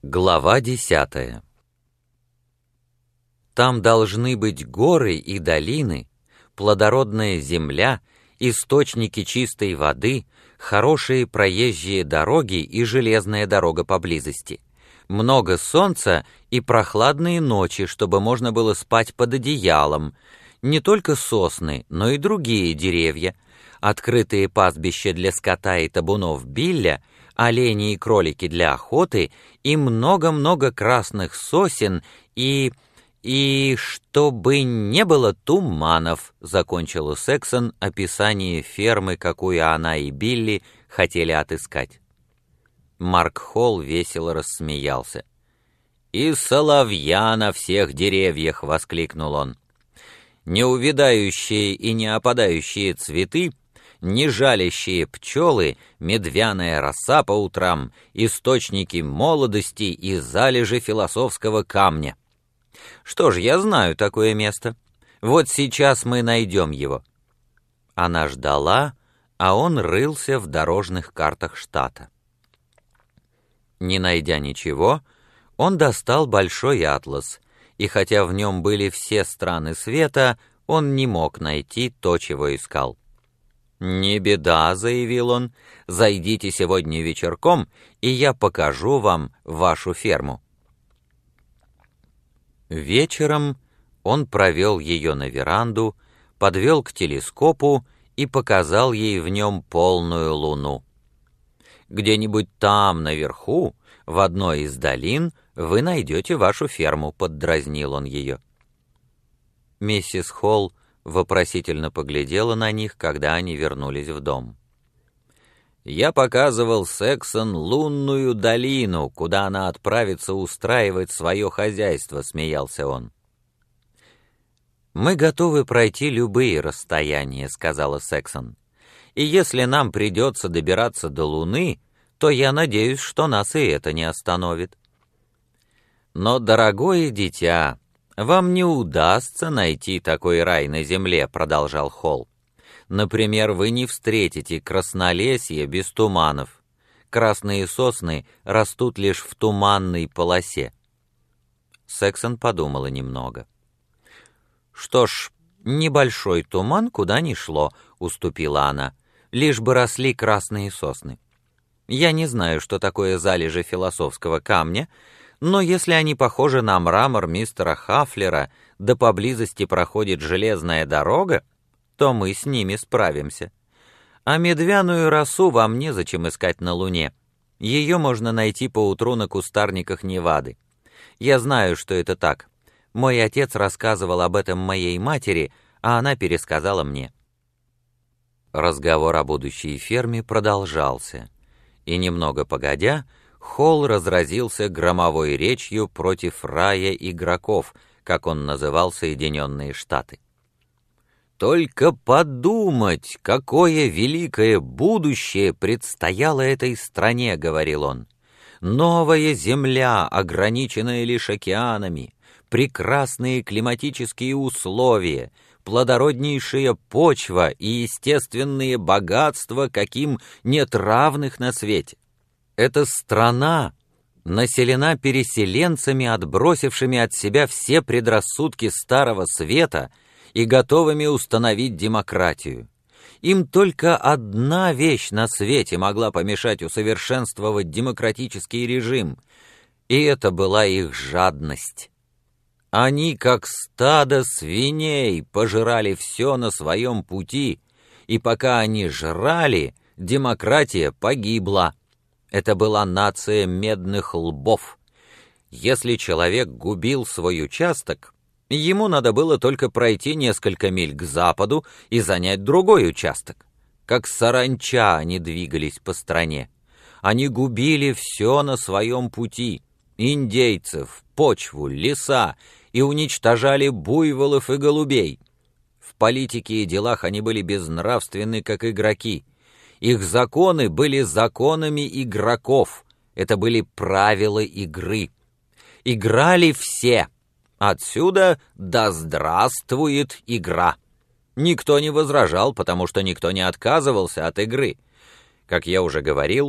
Глава 10. Там должны быть горы и долины, плодородная земля, источники чистой воды, хорошие проезжие дороги и железная дорога поблизости, много солнца и прохладные ночи, чтобы можно было спать под одеялом, не только сосны, но и другие деревья, открытые пастбища для скота и табунов Билля, олени и кролики для охоты и много-много красных сосен и чтобы не было туманов, закончила Сексон описание фермы, какую она и Билли хотели отыскать. Марк Холл весело рассмеялся. «И соловья на всех деревьях!» — воскликнул он. «Неувядающие и не опадающие цветы, не жалящие пчелы, медвяная роса по утрам, источники молодости и залежи философского камня. Что ж, я знаю такое место. Вот сейчас мы найдем его». Она ждала, а он рылся в дорожных картах штата. Не найдя ничего, он достал большой атлас, и хотя в нем были все страны света, он не мог найти то, чего искал. «Не беда», — заявил он, — «зайдите сегодня вечерком, и я покажу вам вашу ферму». Вечером он провел ее на веранду, подвел к телескопу и показал ей в нем полную луну. «Где-нибудь там, наверху, в одной из долин, вы найдете вашу ферму», — поддразнил он ее. Миссис Холл вопросительно поглядела на них, когда они вернулись в дом. «Я показывал Сексон лунную долину, куда она отправится устраивать свое хозяйство», — смеялся он. «Мы готовы пройти любые расстояния», — сказала Сексон. «И если нам придется добираться до Луны, то я надеюсь, что нас и это не остановит». «Но, дорогое дитя, вам не удастся найти такой рай на земле», — продолжал Холл. «Например, вы не встретите краснолесье без туманов. Красные сосны растут лишь в туманной полосе». Сексон подумала немного. «Что ж, небольшой туман куда ни шло», — уступила она, «лишь бы росли красные сосны. Я не знаю, что такое залежи философского камня, но если они похожи на мрамор мистера Хафлера, да поблизости проходит железная дорога, то мы с ними справимся. А медвяную росу вам незачем искать на Луне. Ее можно найти поутру на кустарниках Невады. Я знаю, что это так. Мой отец рассказывал об этом моей матери, а она пересказала мне». Разговор о будущей ферме продолжался, и немного погодя, Холл разразился громовой речью против рая игроков, как он называл Соединенные Штаты. «Только подумать, какое великое будущее предстояло этой стране», — говорил он. «Новая земля, ограниченная лишь океанами, прекрасные климатические условия, плодороднейшая почва и естественные богатства, каким нет равных на свете. Эта страна населена переселенцами, отбросившими от себя все предрассудки Старого Света и готовыми установить демократию. Им только одна вещь на свете могла помешать усовершенствовать демократический режим, и это была их жадность. Они, как стадо свиней, пожирали все на своем пути, и пока они жрали, демократия погибла. Это была нация медных лбов. Если человек губил свой участок, ему надо было только пройти несколько миль к западу и занять другой участок. Как саранча они двигались по стране. Они губили все на своем пути: индейцев, почву, леса, и уничтожали буйволов и голубей. В политике и делах они были безнравственны, как игроки. Их законы были законами игроков. Это были правила игры. Играли все. Отсюда «да здравствует игра». Никто не возражал, потому что никто не отказывался от игры. Как я уже говорил,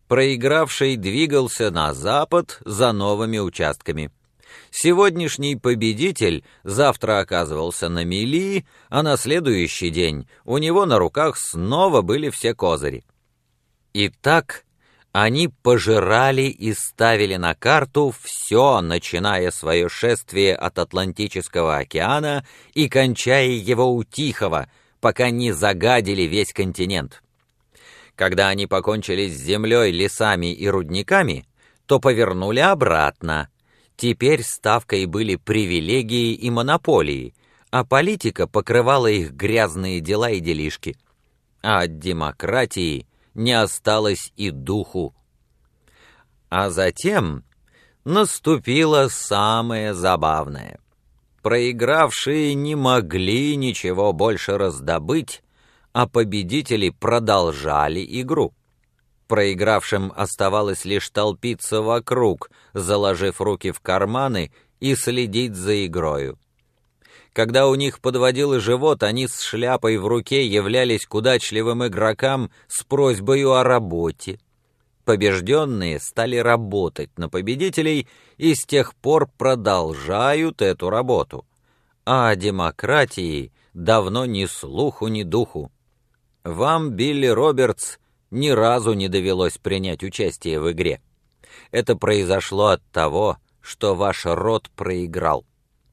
Проигравший двигался на запад за новыми участками. Сегодняшний победитель завтра оказывался на мели, а на следующий день у него на руках снова были все козыри. И так они пожирали и ставили на карту все, начиная свое шествие от Атлантического океана и кончая его у Тихого, пока не загадили весь континент. Когда они покончили с землей, лесами и рудниками, то повернули обратно. Теперь ставкой были привилегии и монополии, а политика покрывала их грязные дела и делишки. А от демократии не осталось и духу. А затем наступило самое забавное. Проигравшие не могли ничего больше раздобыть, а победители продолжали игру. Проигравшим оставалось лишь толпиться вокруг, заложив руки в карманы и следить за игрою. Когда у них подводило живот, они с шляпой в руке являлись к удачливым игрокам с просьбою о работе. Побежденные стали работать на победителей и с тех пор продолжают эту работу. А о демократии давно ни слуху, ни духу. Вам, Билли Робертс, ни разу не довелось принять участие в игре. Это произошло от того, что ваш род проиграл.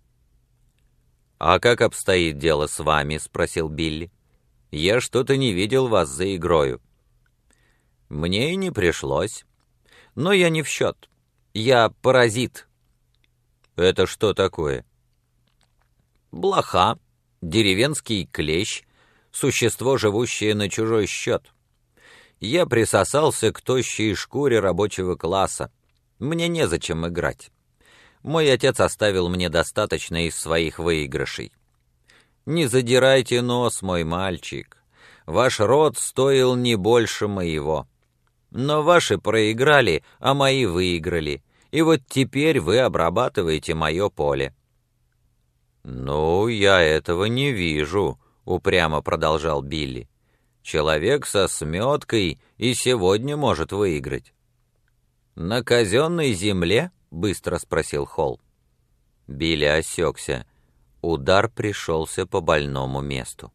«А как обстоит дело с вами?» — спросил Билли. «Я что-то не видел вас за игрою». «Мне и не пришлось. Но я не в счет. Я паразит». «Это что такое?» «Блоха, деревенский клещ, существо, живущее на чужой счет. Я присосался к тощей шкуре рабочего класса. Мне незачем играть. Мой отец оставил мне достаточно из своих выигрышей. Не задирайте нос, мой мальчик. Ваш род стоил не больше моего. Но ваши проиграли, а мои выиграли. И вот теперь вы обрабатываете мое поле». «Ну, я этого не вижу», — упрямо продолжал Билли. «Человек со сметкой и сегодня может выиграть». «На казенной земле?» — быстро спросил Холл. Билли осекся. Удар пришелся по больному месту.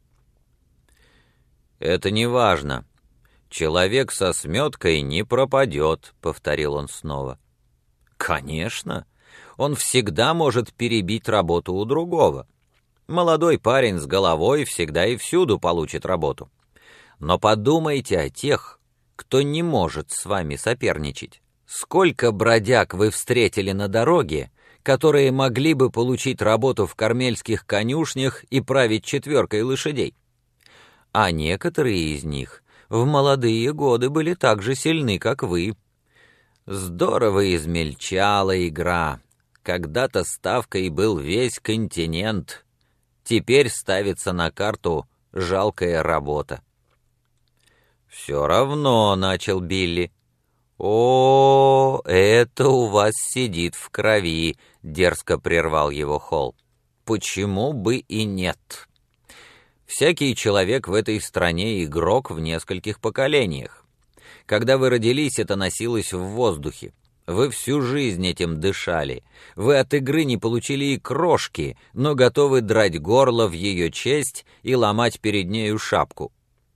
«Это не важно. Человек со сметкой не пропадет», — повторил он снова. «Конечно. Он всегда может перебить работу у другого. Молодой парень с головой всегда и всюду получит работу. Но подумайте о тех, кто не может с вами соперничать. Сколько бродяг вы встретили на дороге, которые могли бы получить работу в кармельских конюшнях и править четверкой лошадей? А некоторые из них в молодые годы были так же сильны, как вы. Здорово измельчала игра. Когда-то ставкой был весь континент. Теперь ставится на карту жалкая работа». «Все равно», — начал Билли. «О, это у вас сидит в крови», — дерзко прервал его Холл. «Почему бы и нет? Всякий человек в этой стране игрок в нескольких поколениях. Когда вы родились, это носилось в воздухе. Вы всю жизнь этим дышали. Вы от игры не получили и крошки, но готовы драть горло в ее честь и ломать перед нею шапку».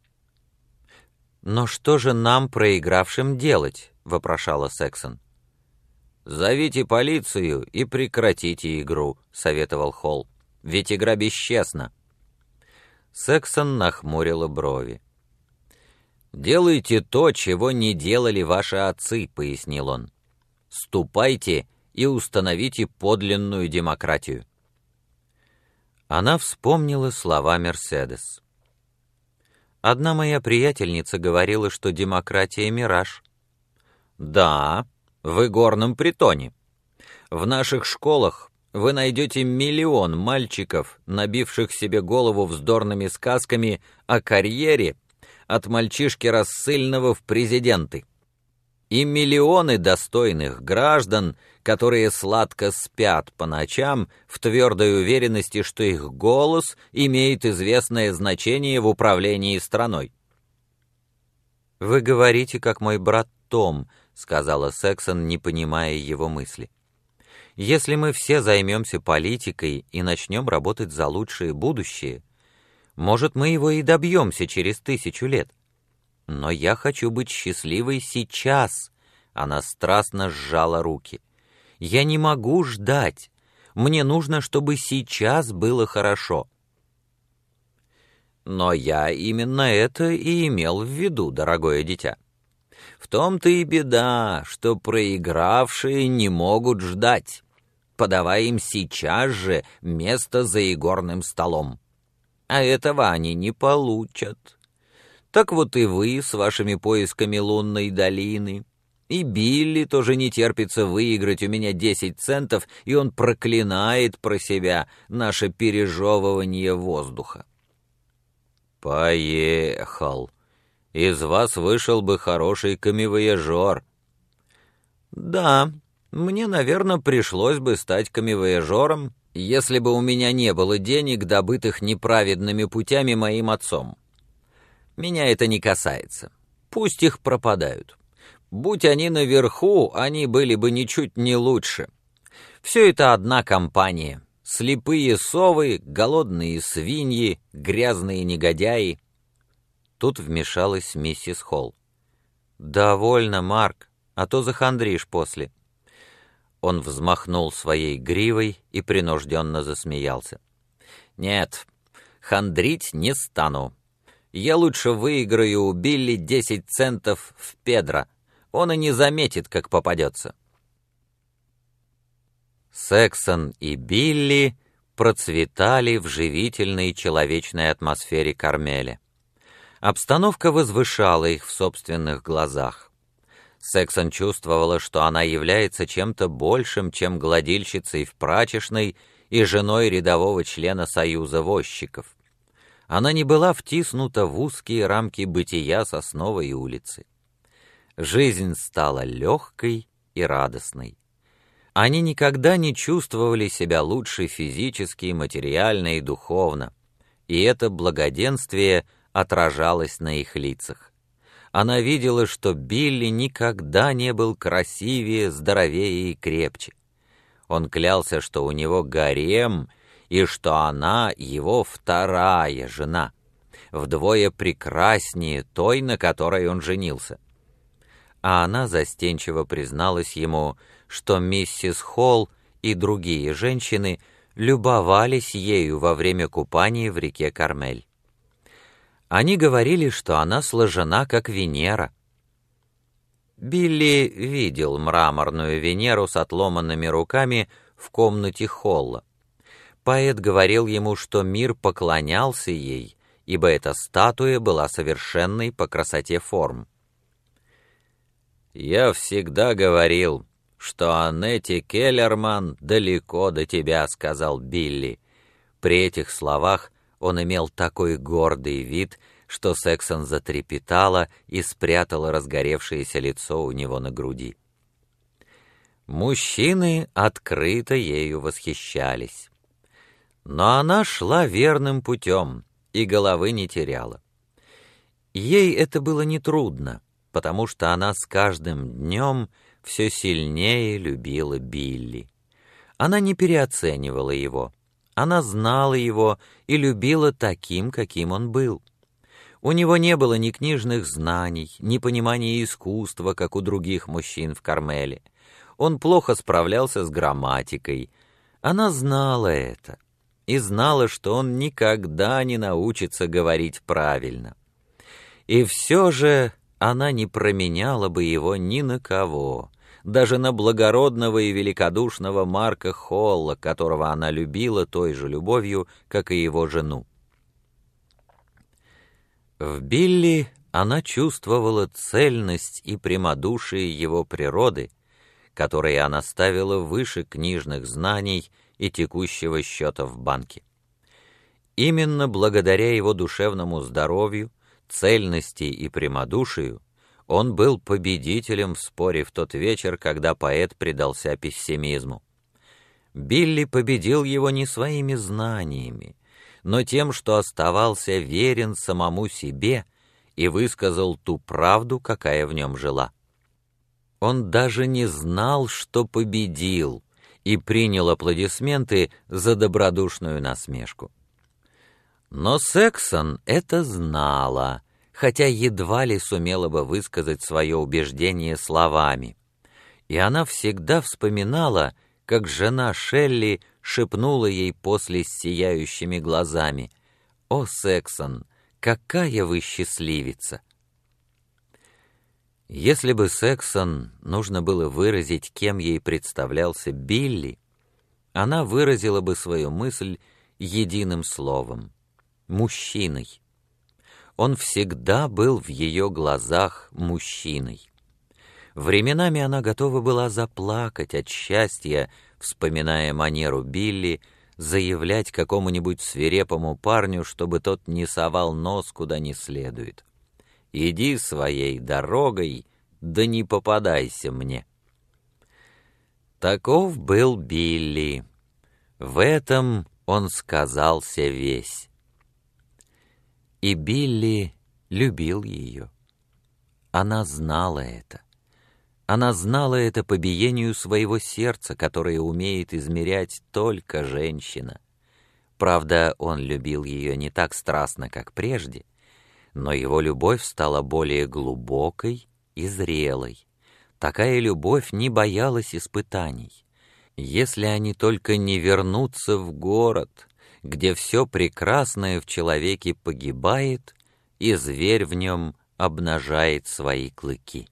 «Но что же нам, проигравшим, делать?» — вопрошала Сексон. «Зовите полицию и прекратите игру», — советовал Холл. «Ведь игра бесчестна». Сексон нахмурила брови. «Делайте то, чего не делали ваши отцы», — пояснил он. «Ступайте и установите подлинную демократию». Она вспомнила слова Мерседес. «Одна моя приятельница говорила, что демократия — мираж». «Да, в игорном притоне. В наших школах вы найдете миллион мальчиков, набивших себе голову вздорными сказками о карьере от мальчишки рассыльного в президенты. И миллионы достойных граждан, которые сладко спят по ночам в твердой уверенности, что их голос имеет известное значение в управлении страной». «Вы говорите, как мой брат том, — сказала Сексон, не понимая его мысли. Если мы все займемся политикой и начнем работать за лучшее будущее, может, мы его и добьемся через 1000 лет. Но я хочу быть счастливой сейчас. Она страстно сжала руки. Я не могу ждать. Мне нужно, чтобы сейчас было хорошо. Но я именно это и имел в виду, дорогое дитя. В том-то и беда, что проигравшие не могут ждать. Подавай им сейчас же место за игорным столом. А этого они не получат. Так вот и вы с вашими поисками лунной долины. И Билли тоже не терпится выиграть у меня 10 центов, и он проклинает про себя наше пережевывание воздуха. Поехал. Из вас вышел бы хороший камевояжер. Да, мне, наверное, пришлось бы стать камевояжером, если бы у меня не было денег, добытых неправедными путями моим отцом. Меня это не касается. Пусть их пропадают. Будь они наверху, они были бы ничуть не лучше. Все это одна компания. Слепые совы, голодные свиньи, грязные негодяи. Тут вмешалась миссис Холл. «Довольно, Марк, а то захандришь после». Он взмахнул своей гривой и принужденно засмеялся. «Нет, хандрить не стану. Я лучше выиграю у Билли 10 центов в Педро. Он и не заметит, как попадется». Сексон и Билли процветали в живительной человечной атмосфере Кармеля. Обстановка возвышала их в собственных глазах. Сексон чувствовала, что она является чем-то большим, чем гладильщицей в прачечной и женой рядового члена Союза возчиков. Она не была втиснута в узкие рамки бытия Сосновой улицы. Жизнь стала легкой и радостной. Они никогда не чувствовали себя лучше физически, материально и духовно, и это благоденствие отражалось на их лицах. Она видела, что Билли никогда не был красивее, здоровее и крепче. Он клялся, что у него гарем, и что она его вторая жена, вдвое прекраснее той, на которой он женился. А она застенчиво призналась ему, что миссис Холл и другие женщины любовались ею во время купания в реке Кармель. Они говорили, что она сложена, как Венера. Билли видел мраморную Венеру с отломанными руками в комнате Холла. Поэт говорил ему, что мир поклонялся ей, ибо эта статуя была совершенной по красоте форм. «Я всегда говорил, что Аннетти Келлерман далеко до тебя», — сказал Билли. При этих словах он имел такой гордый вид, что Сексон затрепетала и спрятала разгоревшееся лицо у него на груди. Мужчины открыто ею восхищались. Но она шла верным путем и головы не теряла. Ей это было нетрудно, потому что она с каждым днем все сильнее любила Билли. Она не переоценивала его. Она знала его и любила таким, каким он был. У него не было ни книжных знаний, ни понимания искусства, как у других мужчин в Кармеле. Он плохо справлялся с грамматикой. Она знала это и знала, что он никогда не научится говорить правильно. И все же она не променяла бы его ни на кого, даже на благородного и великодушного Марка Холла, которого она любила той же любовью, как и его жену. В Билли она чувствовала цельность и прямодушие его природы, которые она ставила выше книжных знаний и текущего счета в банке. Именно благодаря его душевному здоровью, цельности и прямодушию он был победителем в споре в тот вечер, когда поэт предался пессимизму. Билли победил его не своими знаниями, но тем, что оставался верен самому себе и высказал ту правду, какая в нем жила. Он даже не знал, что победил, и принял аплодисменты за добродушную насмешку. Но Сексон это знала, хотя едва ли сумела бы высказать свое убеждение словами. И она всегда вспоминала, как жена Шелли шепнула ей после с сияющими глазами: «О, Сексон, какая вы счастливица!» Если бы Сексон нужно было выразить, кем ей представлялся Билли, она выразила бы свою мысль единым словом — мужчиной. Он всегда был в ее глазах мужчиной. Временами она готова была заплакать от счастья, вспоминая манеру Билли заявлять какому-нибудь свирепому парню, чтобы тот не совал нос куда не следует. «Иди своей дорогой, да не попадайся мне». Таков был Билли. В этом он сказался весь. И Билли любил ее. Она знала это. Она знала это по биению своего сердца, которое умеет измерять только женщина. Правда, он любил ее не так страстно, как прежде, но его любовь стала более глубокой и зрелой. Такая любовь не боялась испытаний. Если они только не вернутся в город, где все прекрасное в человеке погибает, и зверь в нем обнажает свои клыки.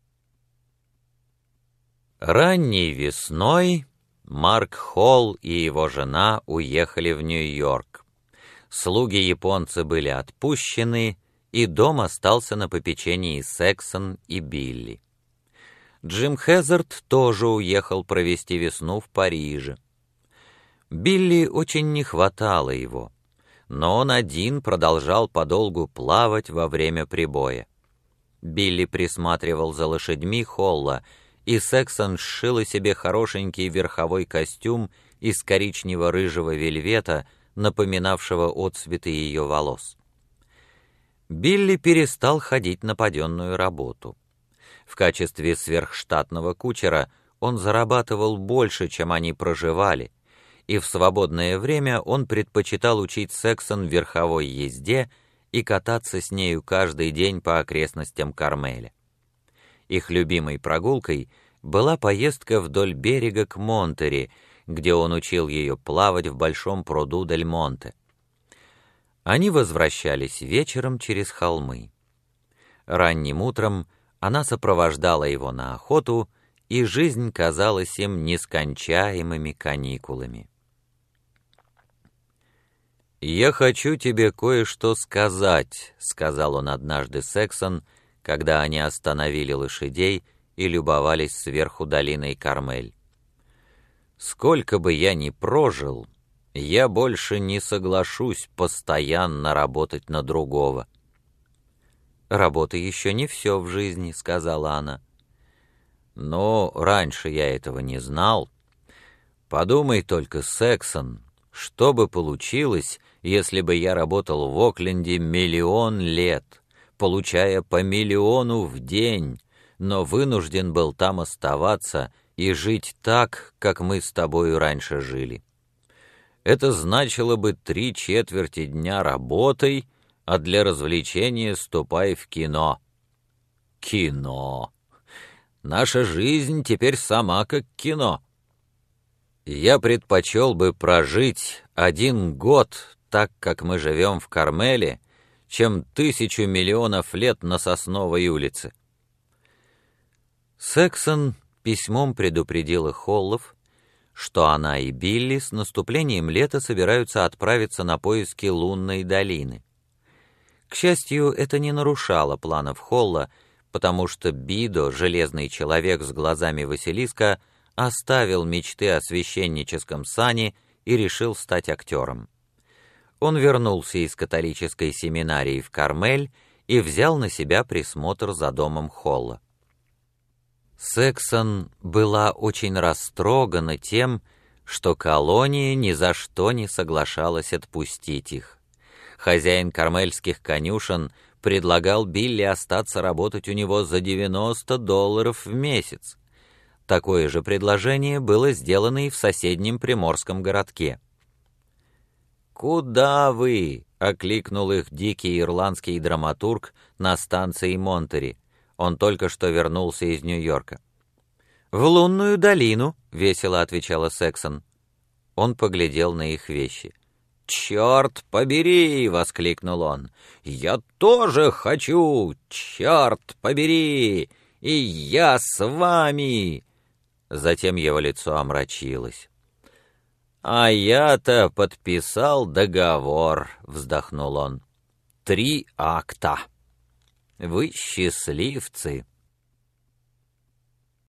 Ранней весной Марк Холл и его жена уехали в Нью-Йорк. Слуги-японцы были отпущены, и дом остался на попечении Сексон и Билли. Джим Хезард тоже уехал провести весну в Париже. Билли очень не хватало его, но он один продолжал подолгу плавать во время прибоя. Билли присматривал за лошадьми Холла, и Сексон сшила себе хорошенький верховой костюм из коричнево-рыжего вельвета, напоминавшего отцветы ее волос. Билли перестал ходить на паденную работу. В качестве сверхштатного кучера он зарабатывал больше, чем они проживали, и в свободное время он предпочитал учить Сексон верховой езде и кататься с нею каждый день по окрестностям Кармеля. Их любимой прогулкой была поездка вдоль берега к Монтере, где он учил ее плавать в большом пруду Дель Монте. Они возвращались вечером через холмы. Ранним утром она сопровождала его на охоту, и жизнь казалась им нескончаемыми каникулами. «Я хочу тебе кое-что сказать», — сказал он однажды Сексон, когда они остановили лошадей и любовались сверху долиной Кармель. «Сколько бы я ни прожил, я больше не соглашусь постоянно работать на другого». «Работа еще не все в жизни», — сказала она. «Но раньше я этого не знал. Подумай только, Сексон, что бы получилось, если бы я работал в Окленде 1 000 000 лет, получая по 1 000 000 в день, но вынужден был там оставаться и жить так, как мы с тобою раньше жили. Это значило бы 3/4 дня работой, а для развлечения ступай в кино». Кино! Наша жизнь теперь сама как кино. Я предпочел бы прожить 1 год так, как мы живем в Кармеле, чем 1000 миллионов лет на Сосновой улице. Сексон письмом предупредила Холлов, что она и Билли с наступлением лета собираются отправиться на поиски лунной долины. К счастью, это не нарушало планов Холла, потому что Бидо, железный человек с глазами Василиска, оставил мечты о священническом сане и решил стать актером. Он вернулся из католической семинарии в Кармель и взял на себя присмотр за домом Холла. Сексон была очень растрогана тем, что колония ни за что не соглашалась отпустить их. Хозяин кармельских конюшен предлагал Билли остаться работать у него за $90 в месяц. Такое же предложение было сделано и в соседнем приморском городке. «Куда вы?» — окликнул их дикий ирландский драматург на станции Монтери. Он только что вернулся из Нью-Йорка. «В лунную долину», — весело отвечала Сексон. Он поглядел на их вещи. «Черт побери!» — воскликнул он. «Я тоже хочу! Черт побери! И я с вами!» Затем его лицо омрачилось. «А я-то подписал договор», — вздохнул он. 3 акта. «Вы счастливцы».